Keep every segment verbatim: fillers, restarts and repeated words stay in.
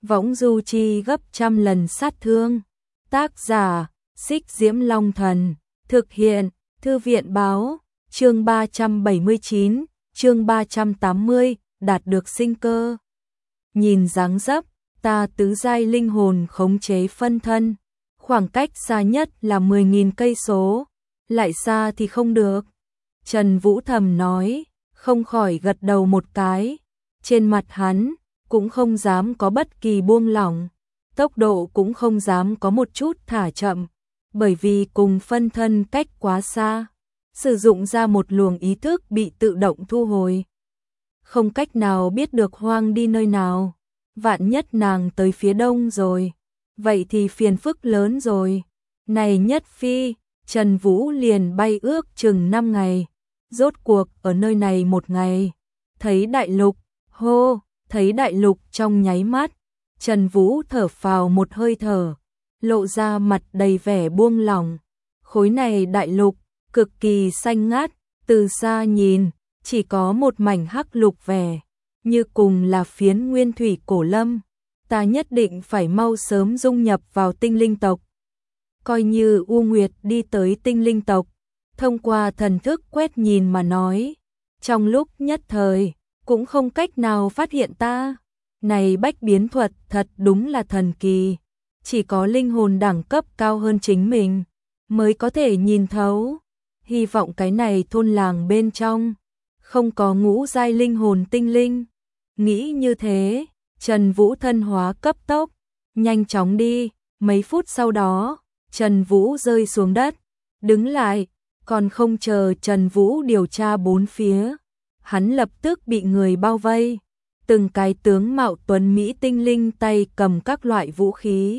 võng du chi gấp trăm lần sát thương. Tác giả, Xích Diễm Long Thần, thực hiện, Thư viện báo, chương ba trăm bảy mươi chín, chương ba trăm tám mươi, đạt được sinh cơ. Nhìn dáng dấp, ta tứ giai linh hồn khống chế phân thân, khoảng cách xa nhất là mười nghìn cây số, lại xa thì không được. Trần Vũ thầm nói, không khỏi gật đầu một cái, trên mặt hắn cũng không dám có bất kỳ buông lỏng, tốc độ cũng không dám có một chút thả chậm, bởi vì cùng phân thân cách quá xa, sử dụng ra một luồng ý thức bị tự động thu hồi. Không cách nào biết được Hoang đi nơi nào, vạn nhất nàng tới phía đông rồi, vậy thì phiền phức lớn rồi. Này nhất phi, Trần Vũ liền bay ước chừng năm ngày, rốt cuộc ở nơi này một ngày, thấy đại lục, hô, thấy đại lục trong nháy mắt, Trần Vũ thở phào một hơi thở, lộ ra mặt đầy vẻ buông lỏng. Khối này đại lục, cực kỳ xanh ngát, từ xa nhìn, chỉ có một mảnh hắc lục vẻ, như cùng là phiến nguyên thủy cổ lâm. Ta nhất định phải mau sớm dung nhập vào tinh linh tộc. Coi như U Nguyệt đi tới tinh linh tộc, thông qua thần thức quét nhìn mà nói, trong lúc nhất thời, cũng không cách nào phát hiện ta. Này bách biến thuật thật đúng là thần kỳ, chỉ có linh hồn đẳng cấp cao hơn chính mình, mới có thể nhìn thấu. Hy vọng cái này thôn làng bên trong, không có ngũ giai linh hồn tinh linh. Nghĩ như thế, Trần Vũ thân hóa cấp tốc, nhanh chóng đi, mấy phút sau đó, Trần Vũ rơi xuống đất, đứng lại, còn không chờ Trần Vũ điều tra bốn phía, hắn lập tức bị người bao vây, từng cái tướng mạo tuấn mỹ tinh linh tay cầm các loại vũ khí,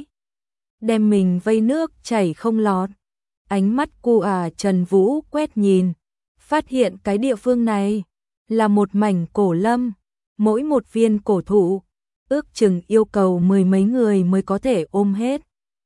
đem mình vây nước chảy không lọt. Ánh mắt cu à Trần Vũ quét nhìn, phát hiện cái địa phương này là một mảnh cổ lâm, mỗi một viên cổ thụ, ước chừng yêu cầu mười mấy người mới có thể ôm hết.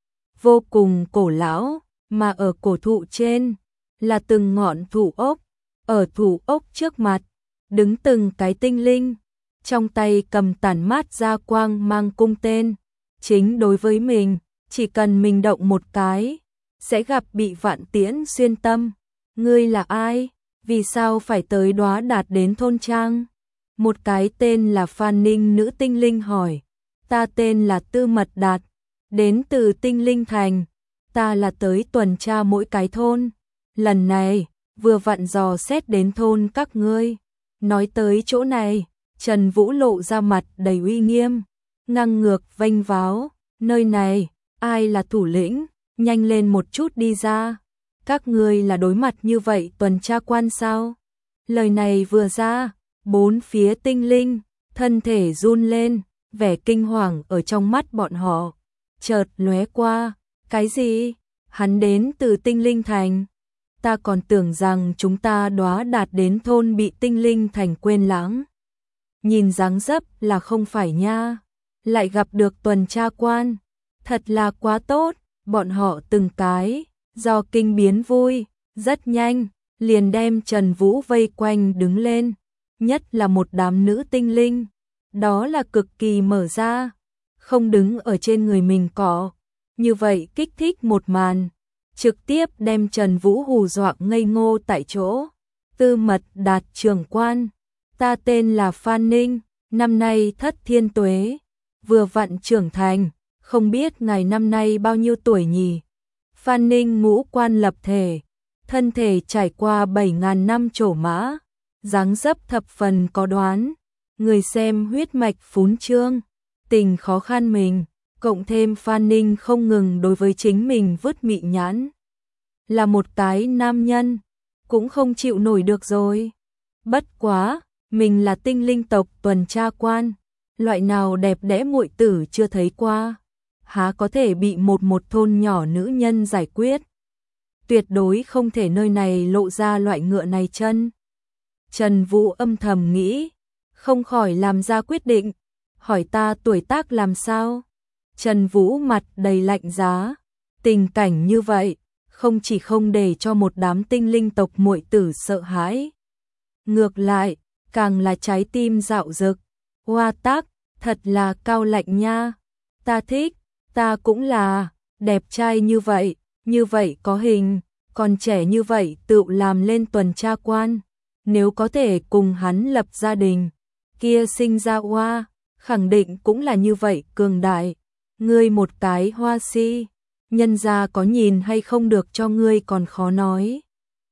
Vô cùng cổ lão, mà ở cổ thụ trên là từng ngọn thụ ốc, ở thụ ốc trước mặt đứng từng cái tinh linh, trong tay cầm tản mát ra quang mang cung tên, chính đối với mình, chỉ cần mình động một cái, sẽ gặp bị vạn tiễn xuyên tâm. Ngươi là ai? Vì sao phải tới Đóa Đạt đến thôn trang? Một cái tên là Phan Ninh nữ tinh linh hỏi. Ta tên là Tư Mật Đạt, đến từ tinh linh thành, ta là tới tuần tra mỗi cái thôn, lần này vừa vặn dò xét đến thôn các ngươi. Nói tới chỗ này, Trần Vũ lộ ra mặt đầy uy nghiêm, ngang ngược vênh váo, nơi này, ai là thủ lĩnh, nhanh lên một chút đi ra. Các ngươi là đối mặt như vậy tuần tra quan sao? Lời này vừa ra, bốn phía tinh linh, thân thể run lên, vẻ kinh hoàng ở trong mắt bọn họ chợt lóe qua. Cái gì? Hắn đến từ tinh linh thành? Ta còn tưởng rằng chúng ta Đóa Đạt đến thôn bị tinh linh thành quên lãng. Nhìn dáng dấp là không phải nha, lại gặp được tuần tra quan, thật là quá tốt. Bọn họ từng cái do kinh biến vui, rất nhanh liền đem Trần Vũ vây quanh đứng lên, nhất là một đám nữ tinh linh, đó là cực kỳ mở ra, không đứng ở trên người mình cỏ, như vậy kích thích một màn, trực tiếp đem Trần Vũ hù dọa ngây ngô tại chỗ. Tư Mật Đạt trưởng quan, ta tên là Phan Ninh, năm nay thất thiên tuế, vừa vặn trưởng thành, không biết ngài năm nay bao nhiêu tuổi nhỉ? Phan Ninh ngũ quan lập thể, thân thể trải qua bảy ngàn năm trổ mã, dáng dấp thập phần có đoán, người xem huyết mạch phún trương, tình khó khăn mình, cộng thêm Phan Ninh không ngừng đối với chính mình vứt mị nhãn. Là một cái nam nhân, cũng không chịu nổi được rồi. Bất quá, mình là tinh linh tộc tuần tra quan, loại nào đẹp đẽ muội tử chưa thấy qua, há có thể bị một một thôn nhỏ nữ nhân giải quyết. Tuyệt đối không thể nơi này lộ ra loại ngựa này chân. Trần Vũ âm thầm nghĩ, không khỏi làm ra quyết định, hỏi ta tuổi tác làm sao? Trần Vũ mặt đầy lạnh giá, tình cảnh như vậy, không chỉ không để cho một đám tinh linh tộc muội tử sợ hãi, ngược lại, càng là trái tim dạo dực. Hoa tác, thật là cao lạnh nha. ta thích, ta cũng là, đẹp trai như vậy, như vậy có hình, còn trẻ như vậy tự làm lên tuần tra quan, nếu có thể cùng hắn lập gia đình, kia sinh ra oa, khẳng định cũng là như vậy cường đại, ngươi một cái hoa si, nhân gia có nhìn hay không được cho ngươi còn khó nói.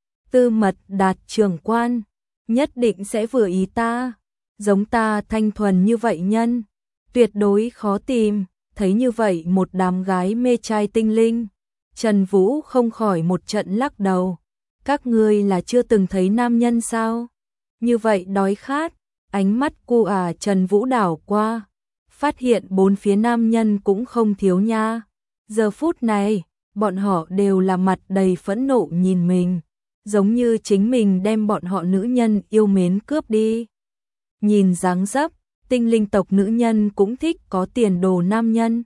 Tư Mật Đạt trưởng quan, nhất định sẽ vừa ý ta, giống ta thanh thuần như vậy nhân, tuyệt đối khó tìm, thấy như vậy một đám gái mê trai tinh linh. Trần Vũ không khỏi một trận lắc đầu, các ngươi là chưa từng thấy nam nhân sao? Như vậy đói khát, ánh mắt cô à Trần Vũ đảo qua, phát hiện bốn phía nam nhân cũng không thiếu nha. Giờ phút này, bọn họ đều là mặt đầy phẫn nộ nhìn mình, giống như chính mình đem bọn họ nữ nhân yêu mến cướp đi. Nhìn dáng dấp, tinh linh tộc nữ nhân cũng thích có tiền đồ nam nhân.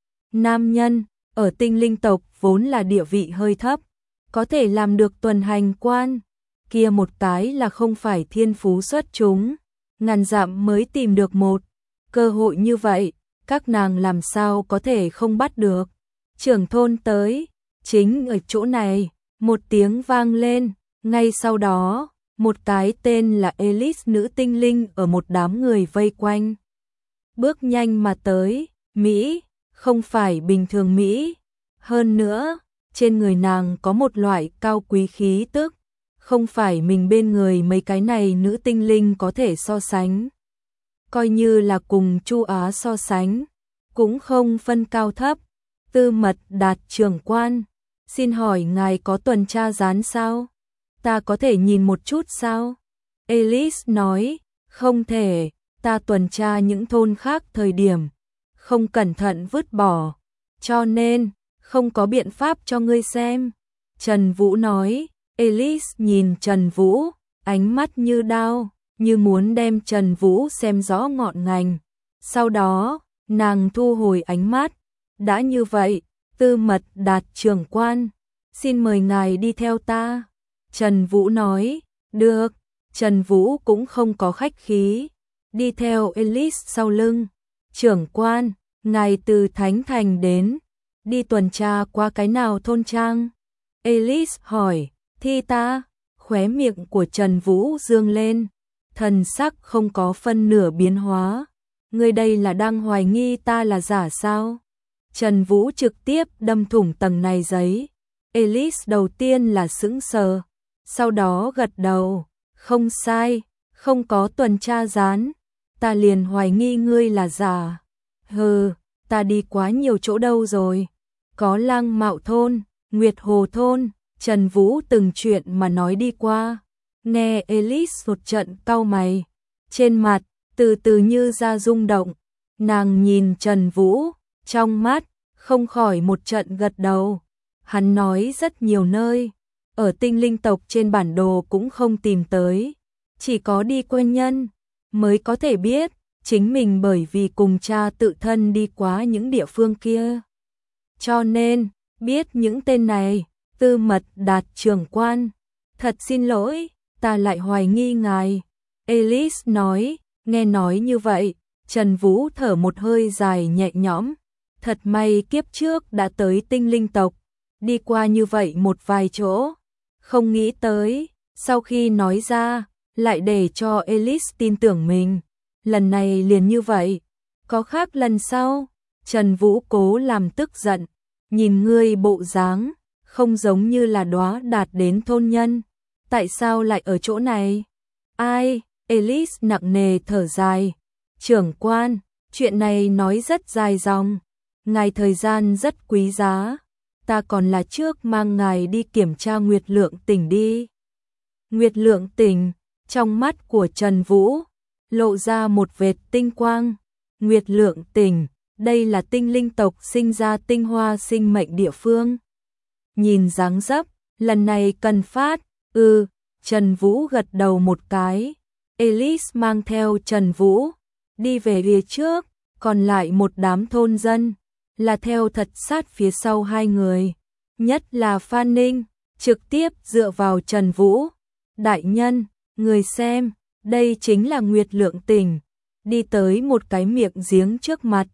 Nam nhân, ở tinh linh tộc vốn là địa vị hơi thấp, có thể làm được tuần hành quan, kia một cái là không phải thiên phú xuất chúng, ngàn dặm mới tìm được một cơ hội như vậy, các nàng làm sao có thể không bắt được. Trưởng thôn tới, chính ở chỗ này, một tiếng vang lên, ngay sau đó, một cái tên là Elise nữ tinh linh ở một đám người vây quanh. Bước nhanh mà tới, Mỹ, không phải bình thường Mỹ, hơn nữa, trên người nàng có một loại cao quý khí tức, không phải mình bên người mấy cái này nữ tinh linh có thể so sánh. Coi như là cùng Chu Á so sánh, cũng không phân cao thấp. Tư Mật Đạt trưởng quan, xin hỏi ngài có tuần tra gián sao? Ta có thể nhìn một chút sao? Elise nói, không thể, ta tuần tra những thôn khác thời điểm, không cẩn thận vứt bỏ, cho nên, không có biện pháp cho ngươi xem. Trần Vũ nói, Elise nhìn Trần Vũ, ánh mắt như đao, như muốn đem Trần Vũ xem rõ ngọn ngành. Sau đó, nàng thu hồi ánh mắt, đã như vậy, Tư Mật Đạt trưởng quan, xin mời ngài đi theo ta. Trần Vũ nói, được, Trần Vũ cũng không có khách khí, đi theo Elise sau lưng. Trưởng quan, ngài từ Thánh Thành đến, đi tuần tra qua cái nào thôn trang? Elise hỏi, thi ta, khóe miệng của Trần Vũ dương lên, thần sắc không có phân nửa biến hóa. Ngươi đây là đang hoài nghi ta là giả sao? Trần Vũ trực tiếp đâm thủng tầng này giấy. Elise đầu tiên là sững sờ, sau đó gật đầu, không sai, không có tuần tra gián, ta liền hoài nghi ngươi là giả. Hừ, ta đi quá nhiều chỗ đâu rồi, có Lang Mạo thôn, Nguyệt Hồ thôn, Trần Vũ từng chuyện mà nói đi qua. Nghe Elise một trận cau mày, trên mặt từ từ như ra rung động, nàng nhìn Trần Vũ, trong mắt không khỏi một trận gật đầu. Hắn nói rất nhiều nơi, ở tinh linh tộc trên bản đồ cũng không tìm tới, chỉ có đi quen nhân mới có thể biết, chính mình bởi vì cùng cha tự thân đi qua những địa phương kia. Cho nên, biết những tên này. Tư Mật Đạt trưởng quan, thật xin lỗi, ta lại hoài nghi ngài. Elise nói, nghe nói như vậy, Trần Vũ thở một hơi dài nhẹ nhõm, thật may kiếp trước đã tới tinh linh tộc, đi qua như vậy một vài chỗ, không nghĩ tới, sau khi nói ra, lại để cho Elise tin tưởng mình, lần này liền như vậy, có khác lần sau. Trần Vũ cố làm tức giận, nhìn ngươi bộ dáng, không giống như là đóa đạt đến thôn nhân, tại sao lại ở chỗ này? Ai? Elise nặng nề thở dài, trưởng quan, chuyện này nói rất dài dòng, ngài thời gian rất quý giá, ta còn là trước mang ngài đi kiểm tra Nguyệt Lượng Tỉnh đi. Nguyệt Lượng Tỉnh, trong mắt của Trần Vũ, lộ ra một vệt tinh quang. Nguyệt Lượng Tỉnh, đây là tinh linh tộc sinh ra tinh hoa sinh mệnh địa phương. Nhìn dáng dấp, lần này cần phát, ừ, Trần Vũ gật đầu một cái. Elise mang theo Trần Vũ, đi về phía trước, còn lại một đám thôn dân, là theo thật sát phía sau hai người. Nhất là Phan Ninh, trực tiếp dựa vào Trần Vũ. Đại nhân, người xem, đây chính là Nguyệt Lượng Tỉnh. Đi tới một cái miệng giếng trước mặt,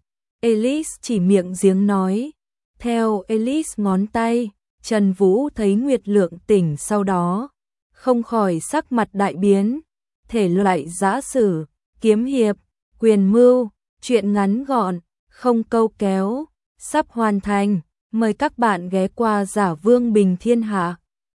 Elise chỉ miệng giếng nói. Theo Elise ngón tay, Trần Vũ thấy Nguyệt Lượng tỉnh sau đó, không khỏi sắc mặt đại biến. Thể loại giã sử, kiếm hiệp, quyền mưu, truyện ngắn gọn, không câu kéo, sắp hoàn thành. Mời các bạn ghé qua Giả Vương Bình Thiên Hạ.